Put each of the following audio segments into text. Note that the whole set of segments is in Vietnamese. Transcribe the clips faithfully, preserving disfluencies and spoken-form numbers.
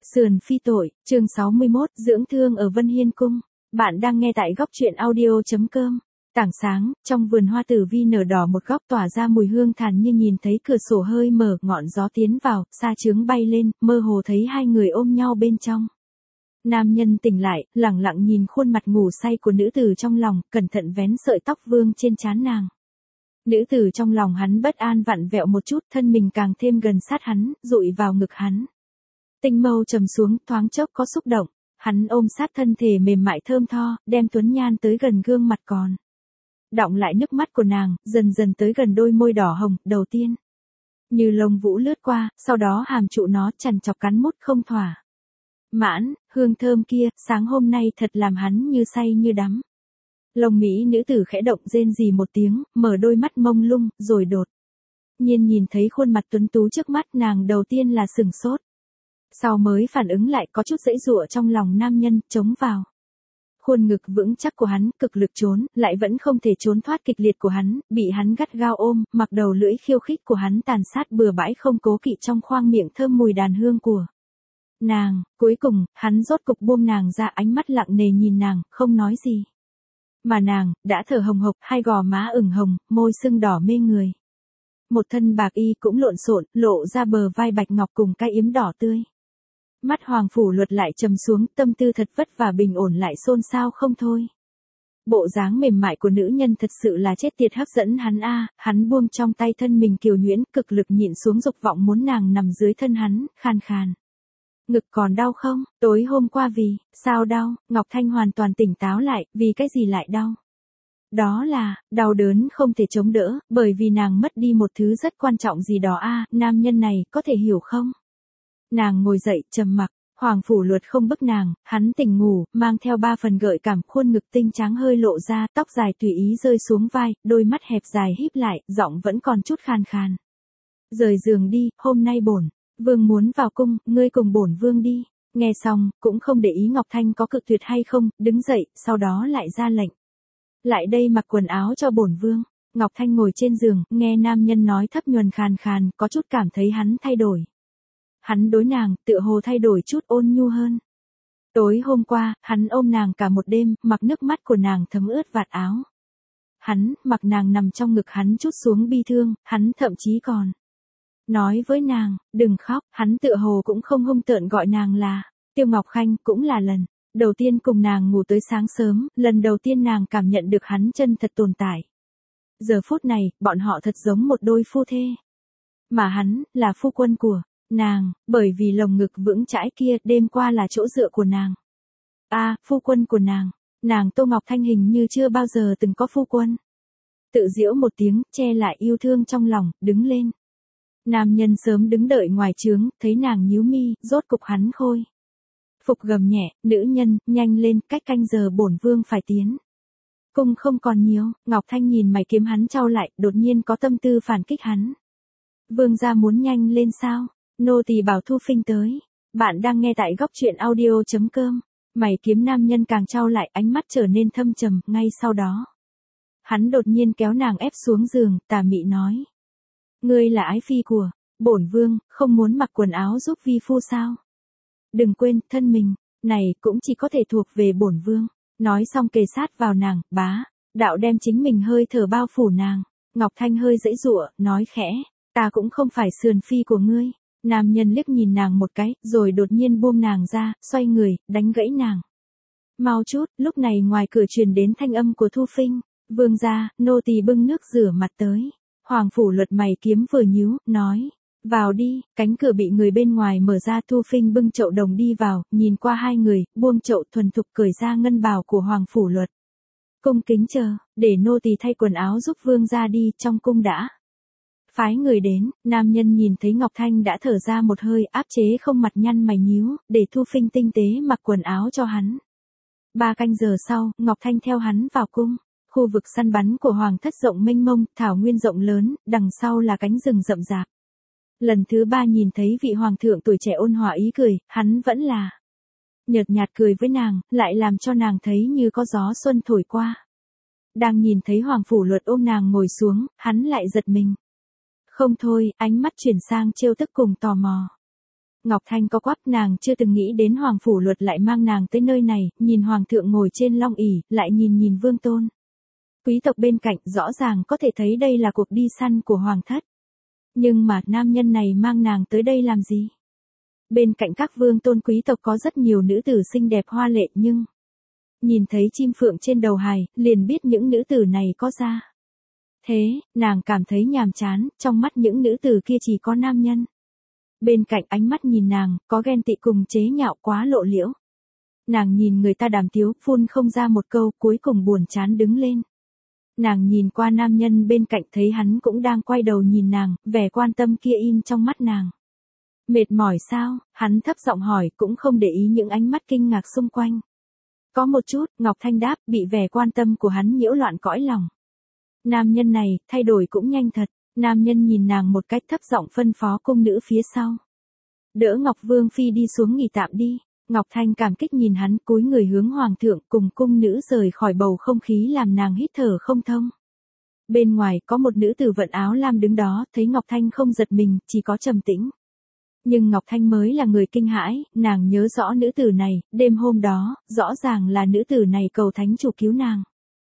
Sườn phi tội, chương sáu mươi mốt, dưỡng thương ở Vân Hiên Cung. Bạn đang nghe tại góc truyện audio.com. Tảng sáng, trong vườn hoa tử vi nở đỏ một góc tỏa ra mùi hương thản như nhìn thấy cửa sổ hơi mở, ngọn gió tiến vào, sa chướng bay lên, mơ hồ thấy hai người ôm nhau bên trong. Nam nhân tỉnh lại, lẳng lặng nhìn khuôn mặt ngủ say của nữ tử trong lòng, cẩn thận vén sợi tóc vương trên trán nàng. Nữ tử trong lòng hắn bất an vặn vẹo một chút, thân mình càng thêm gần sát hắn, dụi vào ngực hắn. Tinh mâu trầm xuống, thoáng chốc có xúc động, hắn ôm sát thân thể mềm mại thơm tho, đem tuấn nhan tới gần gương mặt còn đọng lại nước mắt của nàng, dần dần tới gần đôi môi đỏ hồng, đầu tiên như lông vũ lướt qua, sau đó hàm trụ nó chằn chọc cắn mút không thỏa mãn, hương thơm kia, sáng hôm nay thật làm hắn như say như đắm. Lông mỹ nữ tử khẽ động rên rỉ một tiếng, mở đôi mắt mông lung, rồi đột nhiên nhìn thấy khuôn mặt tuấn tú trước mắt, nàng đầu tiên là sửng sốt. Sau mới phản ứng lại, có chút dãy dụa trong lòng nam nhân, chống vào khuôn ngực vững chắc của hắn, cực lực trốn, lại vẫn không thể trốn thoát kịch liệt của hắn, bị hắn gắt gao ôm, mặc đầu lưỡi khiêu khích của hắn tàn sát bừa bãi không cố kỵ trong khoang miệng thơm mùi đàn hương của nàng. Cuối cùng, hắn rốt cục buông nàng ra, ánh mắt lặng nề nhìn nàng, không nói gì. Mà nàng, đã thở hồng hộc, hai gò má ửng hồng, môi sưng đỏ mê người. Một thân bạc y cũng lộn xộn, lộ ra bờ vai bạch ngọc cùng cái yếm đỏ tươi. Mắt Hoàng Phủ Luật lại trầm xuống, tâm tư thật vất vả bình ổn lại xôn xao không thôi. Bộ dáng mềm mại của nữ nhân thật sự là chết tiệt hấp dẫn hắn a, hắn buông trong tay thân mình kiều nhuyễn, cực lực nhịn xuống dục vọng muốn nàng nằm dưới thân hắn, khan khan. Ngực còn đau không? Tối hôm qua vì, sao đau? Ngọc Thanh hoàn toàn tỉnh táo lại, vì cái gì lại đau? Đó là, đau đớn không thể chống đỡ, bởi vì nàng mất đi một thứ rất quan trọng gì đó a, nam nhân này, có thể hiểu không? Nàng ngồi dậy, trầm mặc, Hoàng Phủ Luật không bức nàng, hắn tỉnh ngủ, mang theo ba phần gợi cảm, khuôn ngực tinh trắng hơi lộ ra, tóc dài tùy ý rơi xuống vai, đôi mắt hẹp dài híp lại, giọng vẫn còn chút khan khan. Rời giường đi, hôm nay bổn vương muốn vào cung, ngươi cùng bổn vương đi. Nghe xong, cũng không để ý Ngọc Thanh có cự tuyệt hay không, đứng dậy, sau đó lại ra lệnh. Lại đây mặc quần áo cho bổn vương. Ngọc Thanh ngồi trên giường, nghe nam nhân nói thấp nhuần khàn khàn, có chút cảm thấy hắn thay đổi. Hắn đối nàng, tựa hồ thay đổi chút ôn nhu hơn. Tối hôm qua, hắn ôm nàng cả một đêm, mặc nước mắt của nàng thấm ướt vạt áo. Hắn, mặc nàng nằm trong ngực hắn chút xuống bi thương, hắn thậm chí còn nói với nàng, đừng khóc, hắn tựa hồ cũng không hung tợn gọi nàng là Tiêu Ngọc Khanh, cũng là lần đầu tiên cùng nàng ngủ tới sáng sớm, lần đầu tiên nàng cảm nhận được hắn chân thật tồn tại. Giờ phút này, bọn họ thật giống một đôi phu thê. Mà hắn, là phu quân của nàng, bởi vì lồng ngực vững chãi kia, đêm qua là chỗ dựa của nàng. A, à, phu quân của nàng, nàng Tô Ngọc Thanh hình như chưa bao giờ từng có phu quân. Tự giễu một tiếng, che lại yêu thương trong lòng, đứng lên. Nam nhân sớm đứng đợi ngoài trướng, thấy nàng nhíu mi, rốt cục hắn khôi phục gầm nhẹ, nữ nhân, nhanh lên, cách canh giờ bổn vương phải tiến cung không còn nhiều. Ngọc Thanh nhìn mày kiếm hắn trao lại, đột nhiên có tâm tư phản kích hắn. Vương gia muốn nhanh lên sao? Nô tỳ bảo Thu Phinh tới. Bạn đang nghe tại góc truyện audio.com. Mày kiếm nam nhân càng trao lại, ánh mắt trở nên thâm trầm, ngay sau đó hắn đột nhiên kéo nàng ép xuống giường, tà mị nói. Ngươi là ái phi của bổn vương, không muốn mặc quần áo giúp vi phu sao? Đừng quên, thân mình này cũng chỉ có thể thuộc về bổn vương. Nói xong kề sát vào nàng, bá đạo đem chính mình hơi thở bao phủ nàng. Ngọc Thanh hơi dãy dụa, nói khẽ, ta cũng không phải sườn phi của ngươi. Nam nhân liếc nhìn nàng một cái, rồi đột nhiên buông nàng ra, xoay người, đánh gãy nàng. Mau chút, lúc này ngoài cửa truyền đến thanh âm của Thu Phinh. Vương gia, nô tỳ bưng nước rửa mặt tới. Hoàng Phủ Luật mày kiếm vừa nhíu, nói. Vào đi, cánh cửa bị người bên ngoài mở ra, Thu Phinh bưng chậu đồng đi vào, nhìn qua hai người, buông chậu thuần thục cởi ra ngân bào của Hoàng Phủ Luật. Cung kính chờ, để nô tỳ thay quần áo giúp vương gia đi, trong cung đã phái người đến. Nam nhân nhìn thấy Ngọc Thanh đã thở ra một hơi, áp chế không mặt nhăn mày nhíu, để Thu Phinh tinh tế mặc quần áo cho hắn. Ba canh giờ sau, Ngọc Thanh theo hắn vào cung. Khu vực săn bắn của hoàng thất rộng mênh mông, thảo nguyên rộng lớn, đằng sau là cánh rừng rậm rạp. Lần thứ ba nhìn thấy vị hoàng thượng tuổi trẻ ôn hòa ý cười, hắn vẫn là nhợt nhạt cười với nàng, lại làm cho nàng thấy như có gió xuân thổi qua. Đang nhìn thấy Hoàng Phủ Luật ôm nàng ngồi xuống, hắn lại giật mình. Không thôi, ánh mắt chuyển sang trêu tức cùng tò mò. Ngọc Thanh có quắp, nàng chưa từng nghĩ đến Hoàng Phủ Luật lại mang nàng tới nơi này, nhìn Hoàng thượng ngồi trên long ỷ, lại nhìn nhìn Vương Tôn. Quý tộc bên cạnh rõ ràng có thể thấy đây là cuộc đi săn của Hoàng thất. Nhưng mà nam nhân này mang nàng tới đây làm gì? Bên cạnh các vương tôn quý tộc có rất nhiều nữ tử xinh đẹp hoa lệ nhưng... Nhìn thấy chim phượng trên đầu hài, liền biết những nữ tử này có da. Thế, nàng cảm thấy nhàm chán, trong mắt những nữ tử kia chỉ có nam nhân. Bên cạnh ánh mắt nhìn nàng, có ghen tị cùng chế nhạo quá lộ liễu. Nàng nhìn người ta đàm tiếu, phun không ra một câu, cuối cùng buồn chán đứng lên. Nàng nhìn qua nam nhân bên cạnh thấy hắn cũng đang quay đầu nhìn nàng, vẻ quan tâm kia in trong mắt nàng. Mệt mỏi sao? Hắn thấp giọng hỏi, cũng không để ý những ánh mắt kinh ngạc xung quanh. Có một chút, Ngọc Thanh đáp, bị vẻ quan tâm của hắn nhiễu loạn cõi lòng. Nam nhân này, thay đổi cũng nhanh thật. Nam nhân nhìn nàng một cách thấp giọng phân phó cung nữ phía sau. Đỡ Ngọc Vương Phi đi xuống nghỉ tạm đi. Ngọc Thanh cảm kích nhìn hắn, cúi người hướng Hoàng thượng cùng cung nữ rời khỏi bầu không khí làm nàng hít thở không thông. Bên ngoài có một nữ tử vận áo lam đứng đó, thấy Ngọc Thanh không giật mình, chỉ có trầm tĩnh. Nhưng Ngọc Thanh mới là người kinh hãi, nàng nhớ rõ nữ tử này, đêm hôm đó, rõ ràng là nữ tử này cầu thánh chủ cứu nàng.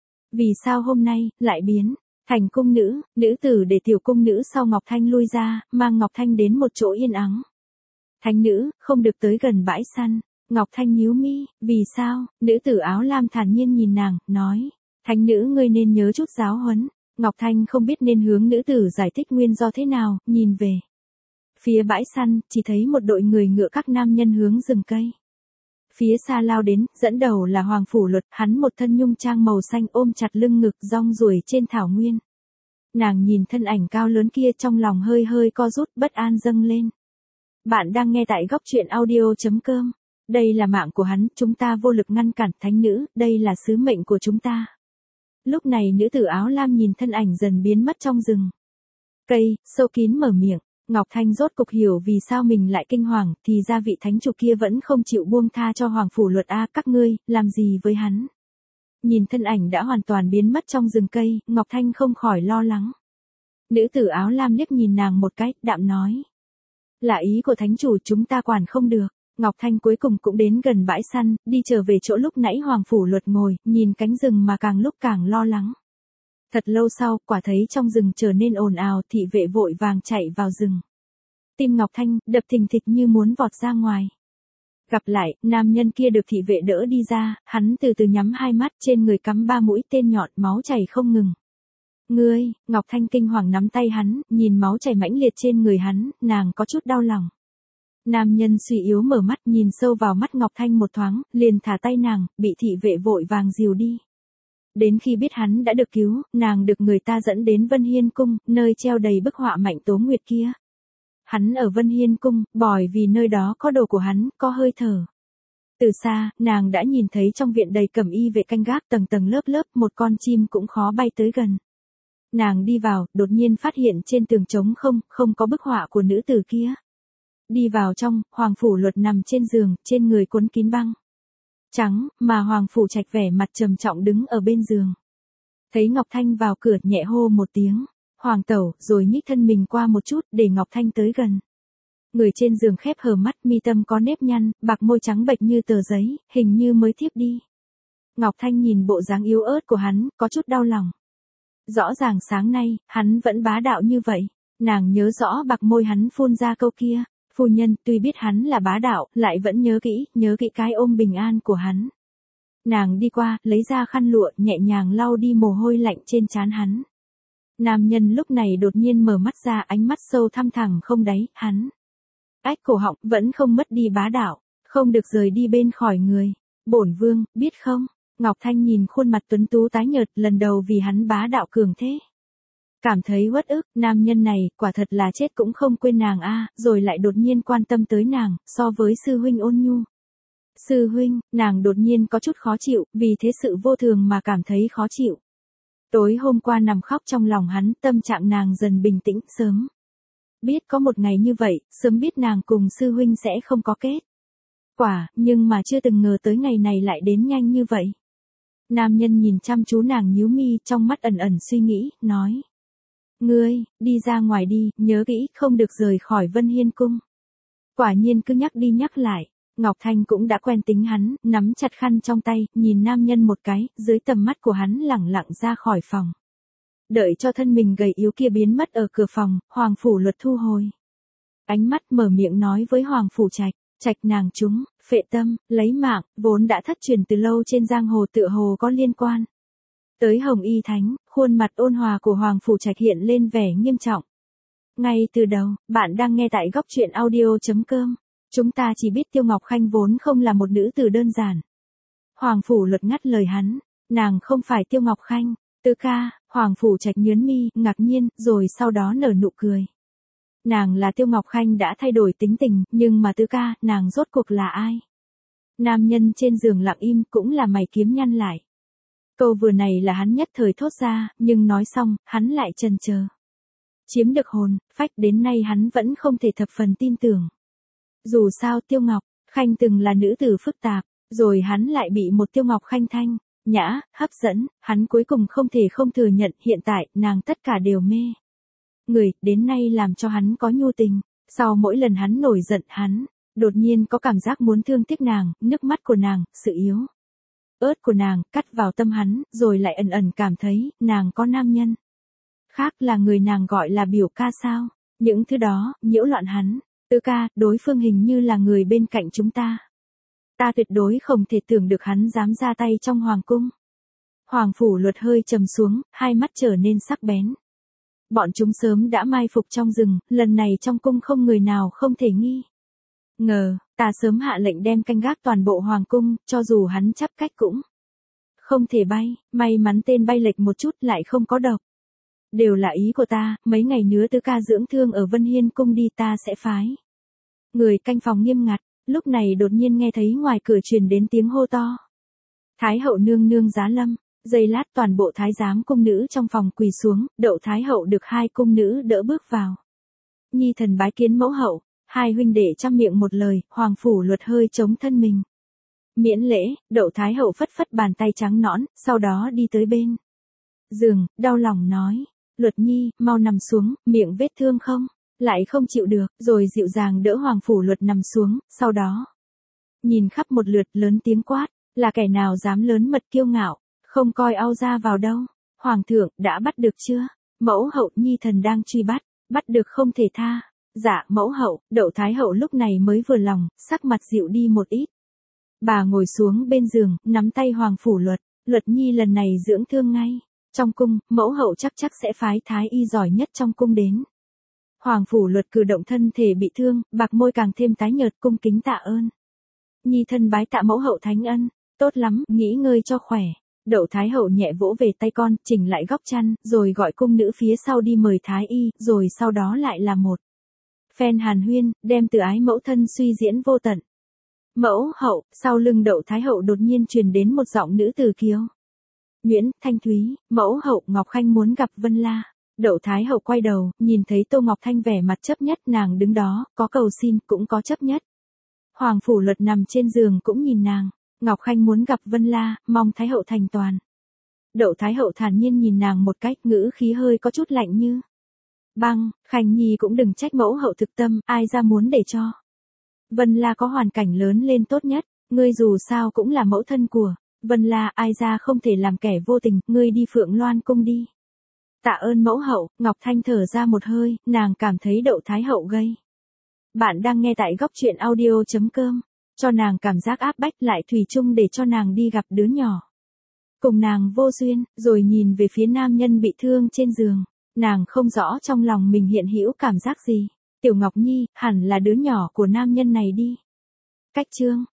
Vì sao hôm nay, lại biến, thành cung nữ, nữ tử để tiểu cung nữ sau Ngọc Thanh lui ra, mang Ngọc Thanh đến một chỗ yên ắng. Thánh nữ, không được tới gần bãi săn. Ngọc Thanh nhíu mi, vì sao? Nữ tử áo lam thản nhiên nhìn nàng, nói. Thánh nữ ngươi nên nhớ chút giáo huấn. Ngọc Thanh không biết nên hướng nữ tử giải thích nguyên do thế nào, nhìn về. Phía bãi săn, chỉ thấy một đội người ngựa các nam nhân hướng rừng cây. Phía xa lao đến, dẫn đầu là Hoàng Phủ Luật, hắn một thân nhung trang màu xanh ôm chặt lưng ngực rong ruổi trên thảo nguyên. Nàng nhìn thân ảnh cao lớn kia trong lòng hơi hơi co rút bất an dâng lên. Bạn đang nghe tại góc truyện audio chấm com. Đây là mạng của hắn, chúng ta vô lực ngăn cản. Thánh nữ, đây là sứ mệnh của chúng ta. Lúc này nữ tử áo lam nhìn thân ảnh dần biến mất trong rừng. Cây, sâu kín mở miệng. Ngọc Thanh rốt cục hiểu vì sao mình lại kinh hoàng, thì ra vị thánh chủ kia vẫn không chịu buông tha cho Hoàng Phủ Luật a, các ngươi, làm gì với hắn? Nhìn thân ảnh đã hoàn toàn biến mất trong rừng cây, Ngọc Thanh không khỏi lo lắng. Nữ tử áo lam liếc nhìn nàng một cái, đạm nói. Là ý của thánh chủ, chúng ta quản không được. Ngọc Thanh cuối cùng cũng đến gần bãi săn, đi trở về chỗ lúc nãy Hoàng Phủ Luật ngồi, nhìn cánh rừng mà càng lúc càng lo lắng. Thật lâu sau, quả thấy trong rừng trở nên ồn ào, thị vệ vội vàng chạy vào rừng. Tim Ngọc Thanh, đập thình thịch như muốn vọt ra ngoài. Gặp lại, nam nhân kia được thị vệ đỡ đi ra, hắn từ từ nhắm hai mắt, trên người cắm ba mũi tên nhọn, máu chảy không ngừng. Ngươi, Ngọc Thanh kinh hoàng nắm tay hắn, nhìn máu chảy mãnh liệt trên người hắn, nàng có chút đau lòng. Nam nhân suy yếu mở mắt nhìn sâu vào mắt Ngọc Thanh một thoáng, liền thả tay nàng, bị thị vệ vội vàng dìu đi. Đến khi biết hắn đã được cứu, nàng được người ta dẫn đến Vân Hiên Cung, nơi treo đầy bức họa Mạnh Tố Nguyệt kia. Hắn ở Vân Hiên Cung, bòi vì nơi đó có đồ của hắn, có hơi thở. Từ xa, nàng đã nhìn thấy trong viện đầy cẩm y vệ canh gác tầng tầng lớp lớp, một con chim cũng khó bay tới gần. Nàng đi vào, đột nhiên phát hiện trên tường trống không, không có bức họa của nữ tử kia. Đi vào trong, Hoàng Phủ Luật nằm trên giường, trên người cuốn kín băng trắng, mà Hoàng Phủ Trạch vẻ mặt trầm trọng đứng ở bên giường. Thấy Ngọc Thanh vào cửa nhẹ hô một tiếng, Hoàng tẩu, rồi nhích thân mình qua một chút để Ngọc Thanh tới gần. Người trên giường khép hờ mắt, mi tâm có nếp nhăn, bạc môi trắng bệch như tờ giấy, hình như mới thiếp đi. Ngọc Thanh nhìn bộ dáng yếu ớt của hắn, có chút đau lòng. Rõ ràng sáng nay, hắn vẫn bá đạo như vậy. Nàng nhớ rõ bạc môi hắn phun ra câu kia. Phu nhân, tuy biết hắn là bá đạo, lại vẫn nhớ kỹ, nhớ kỹ cái ôm bình an của hắn. Nàng đi qua, lấy ra khăn lụa, nhẹ nhàng lau đi mồ hôi lạnh trên trán hắn. Nam nhân lúc này đột nhiên mở mắt ra, ánh mắt sâu thăm thẳm không đáy, hắn. Ách cổ họng, vẫn không mất đi bá đạo, không được rời đi bên khỏi người. Bổn vương, biết không? Ngọc Thanh nhìn khuôn mặt tuấn tú tái nhợt, lần đầu vì hắn bá đạo cường thế. Cảm thấy uất ức, nam nhân này, quả thật là chết cũng không quên nàng a, rồi lại đột nhiên quan tâm tới nàng, so với sư huynh ôn nhu. Sư huynh, nàng đột nhiên có chút khó chịu, vì thế sự vô thường mà cảm thấy khó chịu. Tối hôm qua nằm khóc trong lòng hắn, tâm trạng nàng dần bình tĩnh, sớm. Biết có một ngày như vậy, sớm biết nàng cùng sư huynh sẽ không có kết quả, nhưng mà chưa từng ngờ tới ngày này lại đến nhanh như vậy. Nam nhân nhìn chăm chú nàng nhíu mi, trong mắt ẩn ẩn suy nghĩ, nói. Ngươi, đi ra ngoài đi, nhớ kỹ, không được rời khỏi Vân Hiên Cung. Quả nhiên cứ nhắc đi nhắc lại, Ngọc Thanh cũng đã quen tính hắn, nắm chặt khăn trong tay, nhìn nam nhân một cái, dưới tầm mắt của hắn lẳng lặng ra khỏi phòng. Đợi cho thân mình gầy yếu kia biến mất ở cửa phòng, Hoàng Phủ Luật thu hồi ánh mắt, mở miệng nói với Hoàng Phủ Trạch, Trạch nàng chúng, phệ tâm, lấy mạng, vốn đã thất truyền từ lâu trên giang hồ tựa hồ có liên quan tới Hồng Y Thánh, khuôn mặt ôn hòa của Hoàng Phủ Trạch hiện lên vẻ nghiêm trọng. Ngay từ đầu, bạn đang nghe tại góc truyện audio.com. Chúng ta chỉ biết Tiêu Ngọc Khanh vốn không là một nữ tử đơn giản. Hoàng Phủ Luật ngắt lời hắn, nàng không phải Tiêu Ngọc Khanh. Tứ ca, Hoàng Phủ Trạch nhướng mi, ngạc nhiên, rồi sau đó nở nụ cười. Nàng là Tiêu Ngọc Khanh đã thay đổi tính tình, nhưng mà tứ ca, nàng rốt cuộc là ai? Nam nhân trên giường lặng im, cũng là mày kiếm nhăn lại. Câu vừa này là hắn nhất thời thốt ra, nhưng nói xong, hắn lại chần chờ. Chiếm được hồn, phách đến nay hắn vẫn không thể thập phần tin tưởng. Dù sao Tiêu Ngọc Khanh từng là nữ tử phức tạp, rồi hắn lại bị một Tiêu Ngọc Khanh thanh nhã, hấp dẫn, hắn cuối cùng không thể không thừa nhận hiện tại nàng tất cả đều mê. Người, đến nay làm cho hắn có nhu tình, sau mỗi lần hắn nổi giận hắn, đột nhiên có cảm giác muốn thương tiếc nàng, nước mắt của nàng, sự yếu ớt của nàng, cắt vào tâm hắn, rồi lại ẩn ẩn cảm thấy, nàng có nam nhân khác là người nàng gọi là biểu ca sao, những thứ đó, nhiễu loạn hắn. Tứ ca, đối phương hình như là người bên cạnh chúng ta. Ta tuyệt đối không thể tưởng được hắn dám ra tay trong hoàng cung. Hoàng Phủ Luật hơi trầm xuống, hai mắt trở nên sắc bén. Bọn chúng sớm đã mai phục trong rừng, lần này trong cung không người nào không thể nghi ngờ, ta sớm hạ lệnh đem canh gác toàn bộ hoàng cung, cho dù hắn chắp cách cũng không thể bay, may mắn tên bay lệch một chút lại không có độc. Đều là ý của ta, mấy ngày nữa tứ ca dưỡng thương ở Vân Hiên cung đi, ta sẽ phái người canh phòng nghiêm ngặt. Lúc này đột nhiên nghe thấy ngoài cửa truyền đến tiếng hô to. Thái hậu nương nương giá lâm, giây lát toàn bộ thái giám cung nữ trong phòng quỳ xuống, đậu thái hậu được hai cung nữ đỡ bước vào. Nhi thần bái kiến mẫu hậu, hai huynh đệ trăm miệng một lời, Hoàng Phủ Luật hơi chống thân mình. Miễn lễ, đậu thái hậu phất phất bàn tay trắng nõn, sau đó đi tới bên giường, đau lòng nói. Luật nhi, mau nằm xuống, miệng vết thương không? Lại không chịu được, rồi dịu dàng đỡ Hoàng Phủ Luật nằm xuống, sau đó nhìn khắp một lượt, lớn tiếng quát, là kẻ nào dám lớn mật kiêu ngạo, không coi ao ra vào đâu. Hoàng thượng, đã bắt được chưa? Mẫu hậu, nhi thần đang truy bắt, bắt được không thể tha. Dạ, mẫu hậu, đậu thái hậu lúc này mới vừa lòng, sắc mặt dịu đi một ít. Bà ngồi xuống bên giường, nắm tay Hoàng Phủ Luật, Luật nhi lần này dưỡng thương ngay. Trong cung, mẫu hậu chắc chắc sẽ phái thái y giỏi nhất trong cung đến. Hoàng Phủ Luật cử động thân thể bị thương, bạc môi càng thêm tái nhợt, cung kính tạ ơn. Nhi thân bái tạ mẫu hậu thánh ân, tốt lắm, nghỉ ngơi cho khỏe. Đậu thái hậu nhẹ vỗ về tay con, chỉnh lại góc chăn, rồi gọi cung nữ phía sau đi mời thái y, rồi sau đó lại là một phen hàn huyên, đem từ ái mẫu thân suy diễn vô tận. Mẫu hậu, sau lưng đậu thái hậu đột nhiên truyền đến một giọng nữ từ kiều nhuyễn, thanh thúy, mẫu hậu Ngọc Khanh muốn gặp Vân La. Đậu thái hậu quay đầu, nhìn thấy Tô Ngọc Thanh vẻ mặt chấp nhất, nàng đứng đó, có cầu xin, cũng có chấp nhất. Hoàng Phủ Luật nằm trên giường cũng nhìn nàng, Ngọc Khanh muốn gặp Vân La, mong thái hậu thành toàn. Đậu thái hậu thản nhiên nhìn nàng một cách, ngữ khí hơi có chút lạnh như băng, Khanh nhi cũng đừng trách mẫu hậu thực tâm, ai ra muốn để cho Vân La có hoàn cảnh lớn lên tốt nhất, ngươi dù sao cũng là mẫu thân của Vân La, ai ra không thể làm kẻ vô tình, ngươi đi Phượng Loan cung đi. Tạ ơn mẫu hậu, Ngọc Thanh thở ra một hơi, nàng cảm thấy đậu thái hậu gây. Bạn đang nghe tại góc truyện audio.com, cho nàng cảm giác áp bách, lại thủy chung để cho nàng đi gặp đứa nhỏ cùng nàng vô duyên, rồi nhìn về phía nam nhân bị thương trên giường, nàng không rõ trong lòng mình hiện hữu cảm giác gì. Tiểu Ngọc Nhi, hẳn là đứa nhỏ của nam nhân này đi. Cách chương